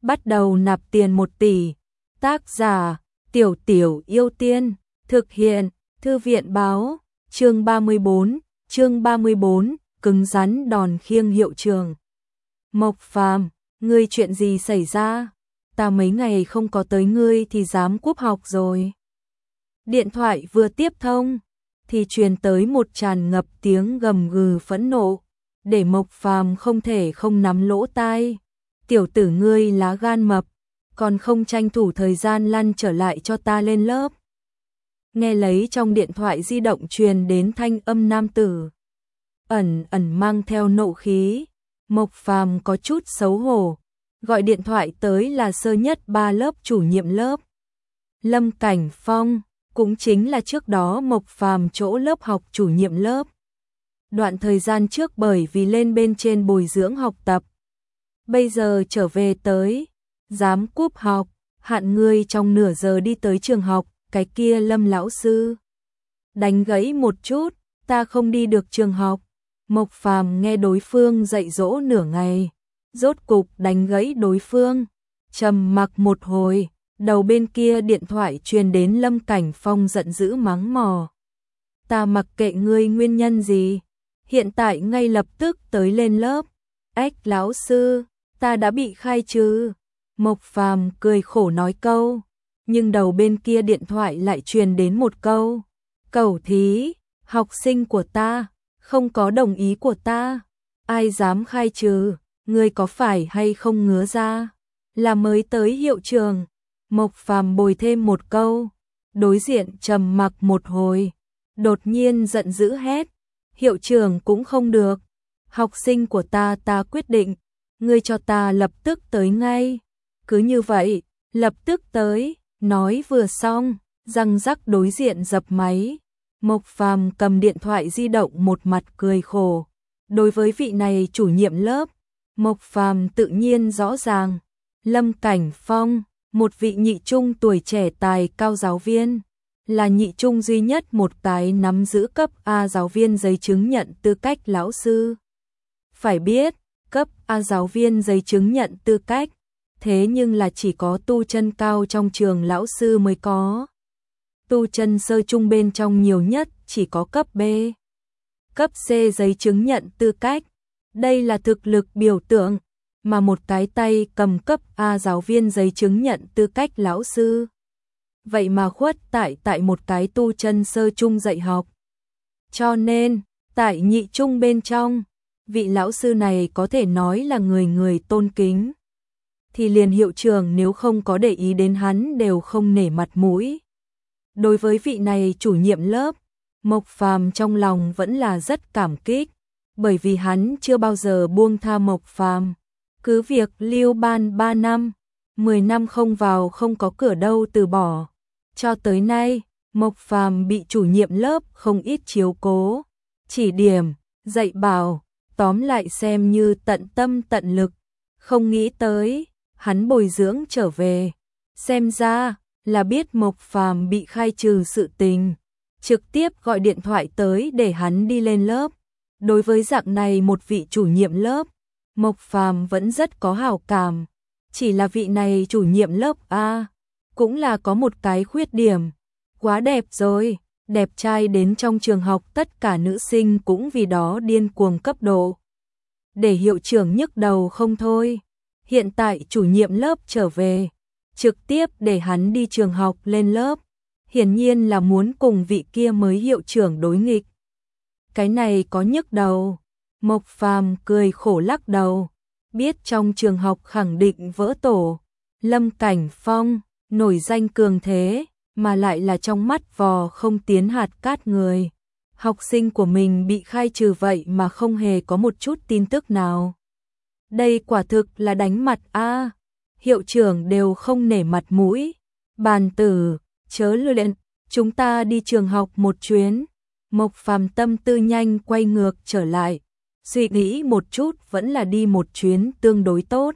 bắt đầu nạp tiền 1 tỷ. Tác giả, Tiểu Tiểu Yêu Tiên, thực hiện, Thư viện báo, chương 34, cứng rắn đòn khiêng hiệu trường. Mộc Phàm, ngươi chuyện gì xảy ra? Ta mấy ngày không có tới ngươi thì dám cúp học rồi. Điện thoại vừa tiếp thông, thì truyền tới một tràn ngập tiếng gầm gừ phẫn nộ, để Mộc Phàm không thể không nắm lỗ tai. Tiểu tử ngươi lá gan mập, còn không tranh thủ thời gian lăn trở lại cho ta lên lớp. Nghe lấy trong điện thoại di động truyền đến thanh âm nam tử, ẩn ẩn mang theo nộ khí. Mộc Phàm có chút xấu hổ, gọi điện thoại tới là sơ nhất 3 lớp chủ nhiệm lớp, Lâm Cảnh Phong, cũng chính là trước đó Mộc Phàm chỗ lớp học chủ nhiệm lớp. Đoạn thời gian trước bởi vì lên bên trên bồi dưỡng học tập, bây giờ trở về tới, dám cúp học, hạn ngươi trong nửa giờ đi tới trường học. Cái kia Lâm lão sư, đánh gãy một chút, ta không đi được trường học. Mộc Phàm nghe đối phương dạy dỗ nửa ngày, rốt cục đánh gãy đối phương, trầm mặc một hồi, đầu bên kia điện thoại truyền đến Lâm Cảnh Phong giận dữ mắng mỏ. Ta mặc kệ ngươi nguyên nhân gì, hiện tại ngay lập tức tới lên lớp. Ếch lão sư, ta đã bị khai trừ. Mộc Phàm cười khổ nói câu, nhưng đầu bên kia điện thoại lại truyền đến một câu, cẩu thí, học sinh của ta, không có đồng ý của ta, ai dám khai trừ, ngươi có phải hay không ngứa ra, là mới tới hiệu trường. Mộc Phàm bồi thêm một câu, đối diện trầm mặc một hồi, đột nhiên giận dữ hét, hiệu trưởng cũng không được, học sinh của ta quyết định, ngươi cho ta lập tức tới ngay. Cứ như vậy, lập tức tới. Nói vừa xong, răng rắc đối diện dập máy. Mộc Phàm cầm điện thoại di động một mặt cười khổ. Đối với vị này chủ nhiệm lớp, Mộc Phàm tự nhiên rõ ràng. Lâm Cảnh Phong, một vị nhị trung tuổi trẻ tài cao giáo viên, là nhị trung duy nhất một cái nắm giữ cấp A giáo viên giấy chứng nhận tư cách lão sư. Phải biết, cấp A giáo viên giấy chứng nhận tư cách, thế nhưng là chỉ có tu chân cao trong trường lão sư mới có. Tu chân sơ trung bên trong nhiều nhất chỉ có cấp B, cấp C giấy chứng nhận tư cách. Đây là thực lực biểu tượng, mà một cái tay cầm cấp A giáo viên giấy chứng nhận tư cách lão sư. Vậy mà khuất tại một cái tu chân sơ trung dạy học. Cho nên, tại nhị trung bên trong, vị lão sư này có thể nói là người tôn kính. Thì liền hiệu trưởng nếu không có để ý đến hắn đều không nể mặt mũi. Đối với vị này chủ nhiệm lớp, Mộc Phàm trong lòng vẫn là rất cảm kích, bởi vì hắn chưa bao giờ buông tha Mộc Phàm. Cứ việc lưu ban 3 năm, 10 năm không vào không có cửa đâu từ bỏ. Cho tới nay, Mộc Phàm bị chủ nhiệm lớp không ít chiếu cố, chỉ điểm, dạy bảo, tóm lại xem như tận tâm tận lực. Không nghĩ tới, hắn bồi dưỡng trở về, xem ra là biết Mộc Phàm bị khai trừ sự tình, trực tiếp gọi điện thoại tới để hắn đi lên lớp. Đối với dạng này một vị chủ nhiệm lớp, Mộc Phàm vẫn rất có hảo cảm, chỉ là vị này chủ nhiệm lớp A, cũng là có một cái khuyết điểm, quá đẹp rồi, đẹp trai đến trong trường học tất cả nữ sinh cũng vì đó điên cuồng cấp độ. Để hiệu trưởng nhức đầu không thôi. Hiện tại chủ nhiệm lớp trở về, trực tiếp để hắn đi trường học lên lớp, hiển nhiên là muốn cùng vị kia mới hiệu trưởng đối nghịch. Cái này có nhức đầu. Mộc Phàm cười khổ lắc đầu, biết trong trường học khẳng định vỡ tổ. Lâm Cảnh Phong, nổi danh cường thế, mà lại là trong mắt vò không tiến hạt cát người. Học sinh của mình bị khai trừ vậy mà không hề có một chút tin tức nào. Đây quả thực là đánh mặt a. Hiệu trưởng đều không nể mặt mũi. Bàn tử, chớ lừa luyện, chúng ta đi trường học một chuyến. Mộc Phàm tâm tư nhanh quay ngược trở lại, suy nghĩ một chút vẫn là đi một chuyến tương đối tốt.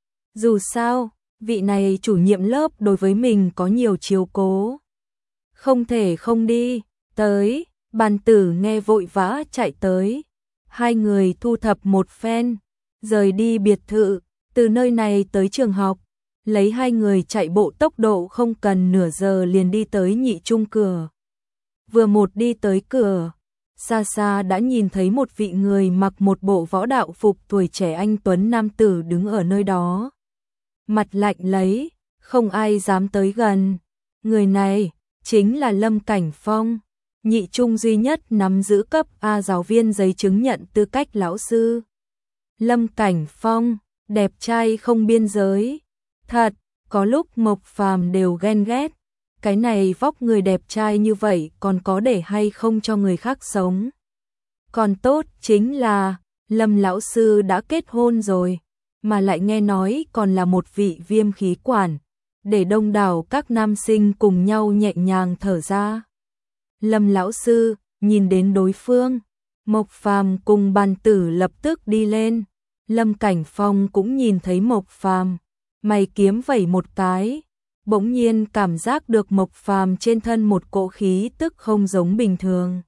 Dù sao, vị này chủ nhiệm lớp đối với mình có nhiều chiếu cố. Không thể không đi, tới, bàn tử nghe vội vã chạy tới. Hai người thu thập một phen, rời đi biệt thự, từ nơi này tới trường học, lấy hai người chạy bộ tốc độ không cần nửa giờ liền đi tới nhị trung cửa. Vừa một đi tới cửa, xa xa đã nhìn thấy một vị người mặc một bộ võ đạo phục tuổi trẻ anh tuấn nam tử đứng ở nơi đó. Mặt lạnh lấy, không ai dám tới gần. Người này chính là Lâm Cảnh Phong, nhị trung duy nhất nắm giữ cấp A giáo viên giấy chứng nhận tư cách lão sư. Lâm Cảnh Phong, đẹp trai không biên giới. Thật, có lúc Mộc Phàm đều ghen ghét. Cái này vóc người đẹp trai như vậy còn có để hay không cho người khác sống. Còn tốt chính là Lâm lão sư đã kết hôn rồi, mà lại nghe nói còn là một vị viêm khí quản, để đông đảo các nam sinh cùng nhau nhẹ nhàng thở ra. Lâm lão sư nhìn đến đối phương, Mộc Phàm cùng Bàn Tử lập tức đi lên. Lâm Cảnh Phong cũng nhìn thấy Mộc Phàm, mày kiếm vẩy một cái, bỗng nhiên cảm giác được Mộc Phàm trên thân một cỗ khí tức không giống bình thường.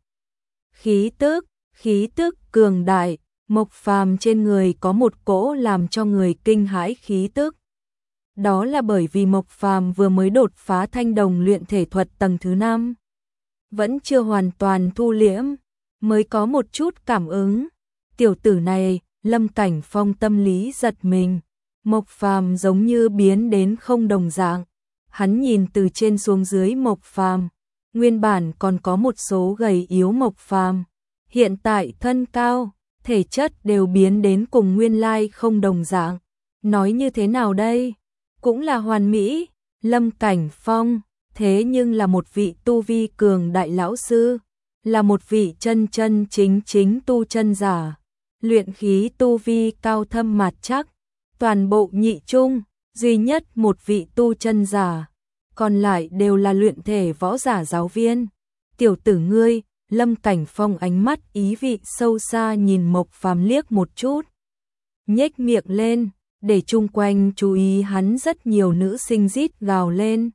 Khí tức cường đại, Mộc Phàm trên người có một cỗ làm cho người kinh hãi khí tức. Đó là bởi vì Mộc Phàm vừa mới đột phá thanh đồng luyện thể thuật tầng thứ 5, vẫn chưa hoàn toàn thu liễm, mới có một chút cảm ứng. Tiểu tử này, Lâm Cảnh Phong tâm lý giật mình, Mộc Phàm giống như biến đến không đồng dạng. Hắn nhìn từ trên xuống dưới Mộc Phàm, nguyên bản còn có một số gầy yếu Mộc Phàm, hiện tại thân cao, thể chất đều biến đến cùng nguyên lai không đồng dạng. Nói như thế nào đây? Cũng là hoàn mỹ. Lâm Cảnh Phong thế nhưng là một vị tu vi cường đại lão sư, là một vị chân chân chính chính tu chân giả, luyện khí tu vi cao thâm mạt chắc, toàn bộ nhị trung duy nhất một vị tu chân giả, còn lại đều là luyện thể võ giả giáo viên. Tiểu tử ngươi, Lâm Cảnh Phong ánh mắt ý vị sâu xa nhìn Mộc Phàm liếc một chút, nhếch miệng lên, để chung quanh chú ý hắn. Rất nhiều nữ sinh rít gào lên.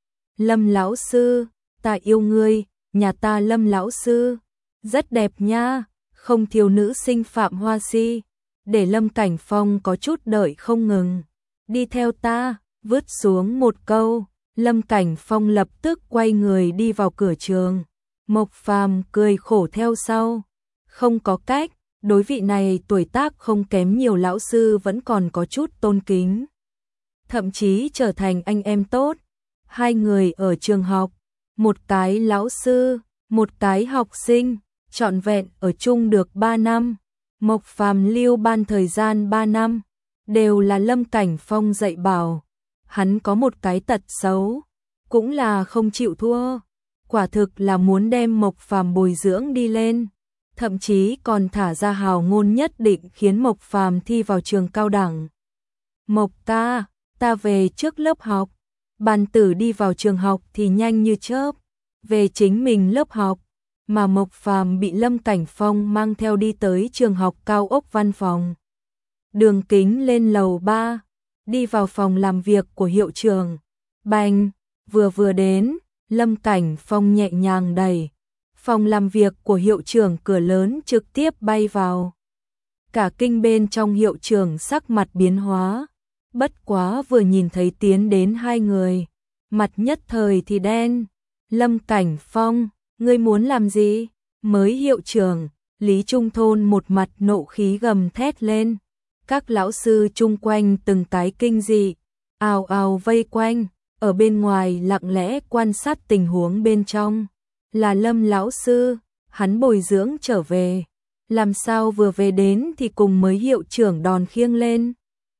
Lâm lão sư, ta yêu ngươi, nhà ta Lâm lão sư, rất đẹp nha, không thiếu nữ sinh Phạm Hoa Si, để Lâm Cảnh Phong có chút đợi không ngừng. Đi theo ta, vứt xuống một câu, Lâm Cảnh Phong lập tức quay người đi vào cửa trường. Mộc Phàm cười khổ theo sau, không có cách, đối vị này tuổi tác không kém nhiều lão sư vẫn còn có chút tôn kính, thậm chí trở thành anh em tốt. Hai người ở trường học, một cái lão sư, một cái học sinh, trọn vẹn ở chung được 3 năm. Mộc Phàm lưu ban thời gian 3 năm, đều là Lâm Cảnh Phong dạy bảo. Hắn có một cái tật xấu, cũng là không chịu thua, quả thực là muốn đem Mộc Phàm bồi dưỡng đi lên, thậm chí còn thả ra hào ngôn nhất định khiến Mộc Phàm thi vào trường cao đẳng. Mộc ca, ta về trước lớp học. Bàn Tử đi vào trường học thì nhanh như chớp, về chính mình lớp học, mà Mộc Phàm bị Lâm Cảnh Phong mang theo đi tới trường học cao ốc văn phòng. Đường Kính lên lầu 3, đi vào phòng làm việc của hiệu trưởng. Bành, vừa đến, Lâm Cảnh Phong nhẹ nhàng đẩy phòng làm việc của hiệu trưởng, cửa lớn trực tiếp bay vào. Cả kinh bên trong hiệu trưởng sắc mặt biến hóa, bất quá vừa nhìn thấy tiến đến hai người, mặt nhất thời thì đen. Lâm Cảnh Phong, ngươi muốn làm gì? Mới hiệu trưởng, Lý Trung Thôn một mặt nộ khí gầm thét lên. Các lão sư chung quanh từng cái kinh dị, ào ào vây quanh, ở bên ngoài lặng lẽ quan sát tình huống bên trong. Là Lâm lão sư, hắn bồi dưỡng trở về, làm sao vừa về đến thì cùng mới hiệu trưởng đòn khiêng lên.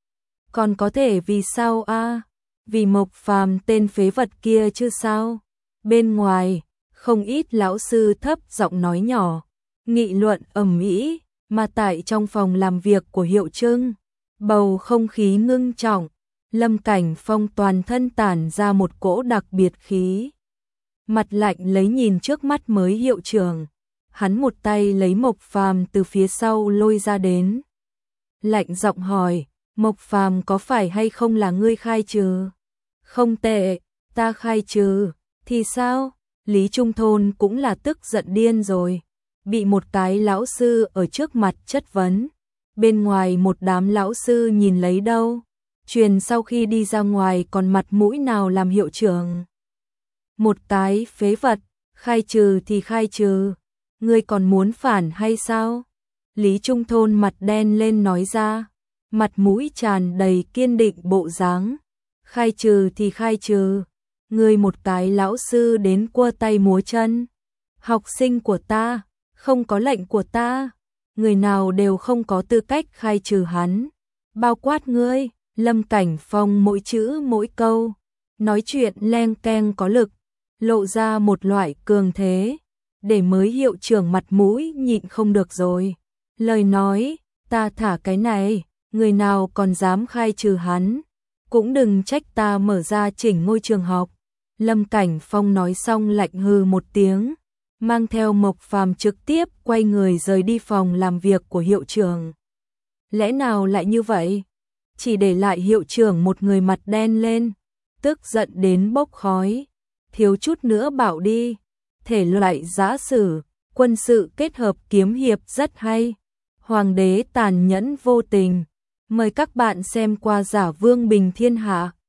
Còn có thể vì sao a? Vì Mộc Phàm tên phế vật kia chứ sao? Bên ngoài, không ít lão sư thấp giọng nói nhỏ, nghị luận ầm ĩ, mà tại trong phòng làm việc của hiệu trưởng, bầu không khí ngưng trọng. Lâm Cảnh Phong toàn thân tản ra một cỗ đặc biệt khí, mặt lạnh lấy nhìn trước mắt mới hiệu trưởng, hắn một tay lấy Mộc Phàm từ phía sau lôi ra đến, lạnh giọng hỏi, Mộc Phàm có phải hay không là ngươi khai trừ? Không tệ, ta khai trừ, thì sao? Lý Trung Thôn cũng là tức giận điên rồi, bị một cái lão sư ở trước mặt chất vấn, bên ngoài một đám lão sư nhìn lấy đâu. truyền sau khi đi ra ngoài còn mặt mũi nào làm hiệu trưởng. Một cái phế vật, khai trừ thì khai trừ, ngươi còn muốn phản hay sao? Lý Trung Thôn mặt đen lên nói ra, mặt mũi tràn đầy kiên định bộ dáng. Khai trừ thì khai trừ, ngươi một cái lão sư đến cua tay múa chân. Học sinh của ta, không có lệnh của ta, người nào đều không có tư cách khai trừ hắn. Bao quát ngươi. Lâm Cảnh Phong mỗi chữ mỗi câu, nói chuyện leng keng có lực, lộ ra một loại cường thế, để mới hiệu trưởng mặt mũi nhịn không được rồi. Lời nói, ta thả cái này, người nào còn dám khai trừ hắn, cũng đừng trách ta mở ra chỉnh ngôi trường học. Lâm Cảnh Phong nói xong lạnh hừ một tiếng, mang theo Mộc Phàm trực tiếp quay người rời đi phòng làm việc của hiệu trưởng. Lẽ nào lại như vậy? Chỉ để lại hiệu trưởng một người mặt đen lên, tức giận đến bốc khói, thiếu chút nữa bảo đi, thể loại giã sử, quân sự kết hợp kiếm hiệp rất hay, hoàng đế tàn nhẫn vô tình, mời các bạn xem qua Giả Vương Bình Thiên Hạ.